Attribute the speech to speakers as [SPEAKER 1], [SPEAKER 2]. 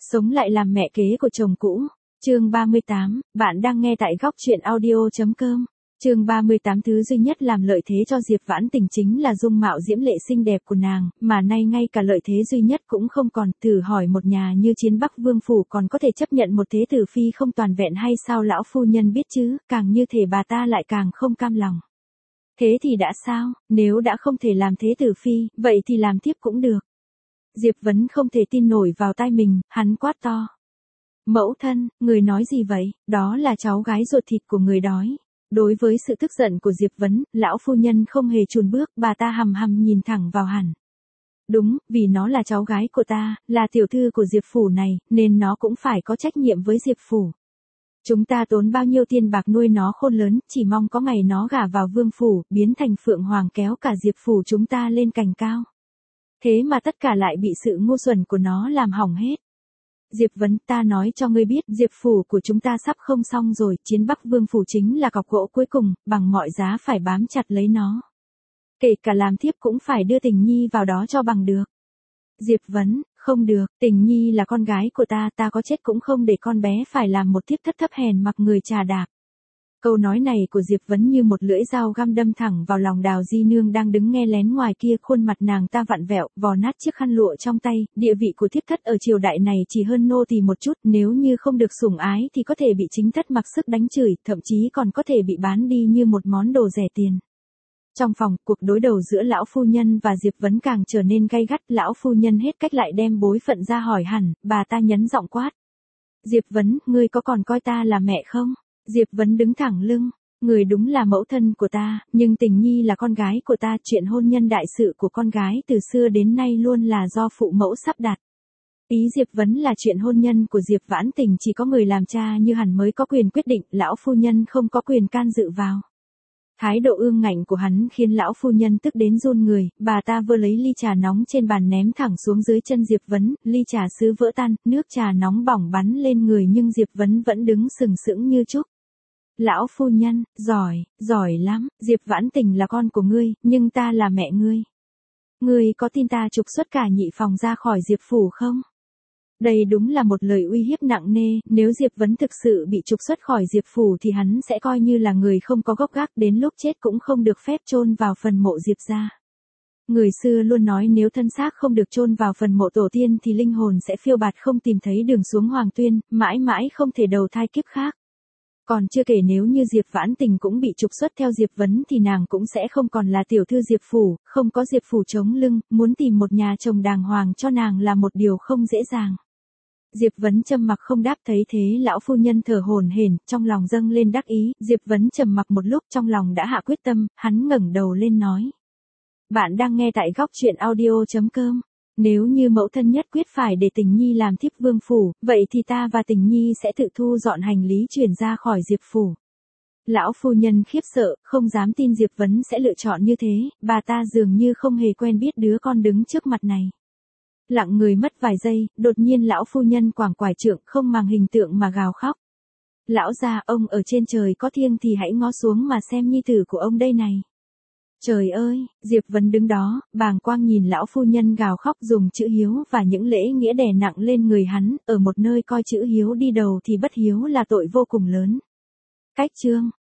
[SPEAKER 1] Sống lại làm mẹ kế của chồng cũ. Chương 38, bạn đang nghe tại góc truyện audio.com. Chương 38 thứ duy nhất làm lợi thế cho Diệp Vãn Tình chính là dung mạo diễm lệ xinh đẹp của nàng, mà nay ngay cả lợi thế duy nhất cũng không còn. Thử hỏi một nhà như Chiến Bắc Vương phủ còn có thể chấp nhận một thế tử phi không toàn vẹn hay sao? Lão phu nhân biết chứ, càng như thể bà ta lại càng không cam lòng. Thế thì đã sao, nếu đã không thể làm thế tử phi, vậy thì làm thiếp cũng được. Diệp Vấn không thể tin nổi vào tai mình, hắn quát to. Mẫu thân, người nói gì vậy? Đó là cháu gái ruột thịt của người đói. Đối với sự tức giận của Diệp Vấn, lão phu nhân không hề chùn bước, bà ta hằm hằm nhìn thẳng vào hắn. Đúng, vì nó là cháu gái của ta, là tiểu thư của Diệp phủ này, nên nó cũng phải có trách nhiệm với Diệp phủ. Chúng ta tốn bao nhiêu tiền bạc nuôi nó khôn lớn, chỉ mong có ngày nó gả vào vương phủ, biến thành phượng hoàng kéo cả Diệp phủ chúng ta lên cành cao. Thế mà tất cả lại bị sự ngu xuẩn của nó làm hỏng hết. Diệp Vấn, ta nói cho ngươi biết, Diệp phủ của chúng ta sắp không xong rồi, Chiến Bắc Vương phủ chính là cọc gỗ cuối cùng, bằng mọi giá phải bám chặt lấy nó. Kể cả làm thiếp cũng phải đưa Tình Nhi vào đó cho bằng được. Diệp Vấn, không được, Tình Nhi là con gái của ta, ta có chết cũng không để con bé phải làm một thiếp thất thấp hèn mặc người trà đạp. Câu nói này của Diệp Vấn như một lưỡi dao găm đâm thẳng vào lòng Đào Di Nương đang đứng nghe lén ngoài kia, khuôn mặt nàng ta vặn vẹo, vò nát chiếc khăn lụa trong tay, địa vị của thiếp thất ở triều đại này chỉ hơn nô tỳ một chút, nếu như không được sủng ái thì có thể bị chính thất mặc sức đánh chửi, thậm chí còn có thể bị bán đi như một món đồ rẻ tiền. Trong phòng, cuộc đối đầu giữa lão phu nhân và Diệp Vấn càng trở nên gay gắt, lão phu nhân hết cách lại đem bối phận ra hỏi hẳn, bà ta nhấn giọng quát. Diệp Vấn, ngươi có còn coi ta là mẹ không? Diệp Vấn đứng thẳng lưng, người đúng là mẫu thân của ta, nhưng Tình Nhi là con gái của ta, chuyện hôn nhân đại sự của con gái từ xưa đến nay luôn là do phụ mẫu sắp đặt. Ý Diệp Vấn là chuyện hôn nhân của Diệp Vãn Tình chỉ có người làm cha như hắn mới có quyền quyết định, lão phu nhân không có quyền can dự vào. Thái độ ương ngạnh của hắn khiến lão phu nhân tức đến run người, bà ta vơ lấy ly trà nóng trên bàn ném thẳng xuống dưới chân Diệp Vấn, ly trà sứ vỡ tan, nước trà nóng bỏng bắn lên người nhưng Diệp Vấn vẫn đứng sừng sững như trúc. Lão phu nhân, giỏi lắm, Diệp Vãn Tình là con của ngươi, nhưng ta là mẹ ngươi. Ngươi có tin ta trục xuất cả nhị phòng ra khỏi Diệp phủ không? Đây đúng là một lời uy hiếp nặng nề, nếu Diệp Vấn thực sự bị trục xuất khỏi Diệp phủ thì hắn sẽ coi như là người không có gốc gác, đến lúc chết cũng không được phép chôn vào phần mộ Diệp gia. Người xưa luôn nói nếu thân xác không được chôn vào phần mộ tổ tiên thì linh hồn sẽ phiêu bạt không tìm thấy đường xuống Hoàng Tuyên, mãi mãi không thể đầu thai kiếp khác. Còn chưa kể nếu như Diệp Vãn Tình cũng bị trục xuất theo Diệp Vấn thì nàng cũng sẽ không còn là tiểu thư Diệp phủ, không có Diệp phủ chống lưng, muốn tìm một nhà chồng đàng hoàng cho nàng là một điều không dễ dàng. Diệp Vấn trầm mặc không đáp, thấy thế lão phu nhân thở hổn hển, trong lòng dâng lên đắc ý, Diệp Vấn trầm mặc một lúc trong lòng đã hạ quyết tâm, hắn ngẩng đầu lên nói. Bạn đang nghe tại góc truyện audio.com. Nếu như mẫu thân nhất quyết phải để Tình Nhi làm thiếp vương phủ, vậy thì ta và Tình Nhi sẽ tự thu dọn hành lý chuyển ra khỏi Diệp phủ. Lão phu nhân khiếp sợ, không dám tin Diệp Vấn sẽ lựa chọn như thế, bà ta dường như không hề quen biết đứa con đứng trước mặt này. Lặng người mất vài giây, đột nhiên lão phu nhân quàng quải trượng không màng hình tượng mà gào khóc. Lão gia, ông ở trên trời có thiêng thì hãy ngó xuống mà xem nhi tử của ông đây này. Trời ơi, Diệp Vấn đứng đó, bàng quang nhìn lão phu nhân gào khóc, dùng chữ hiếu và những lễ nghĩa đè nặng lên người hắn, ở một nơi coi chữ hiếu đi đầu thì bất hiếu là tội vô cùng lớn. Cách chương.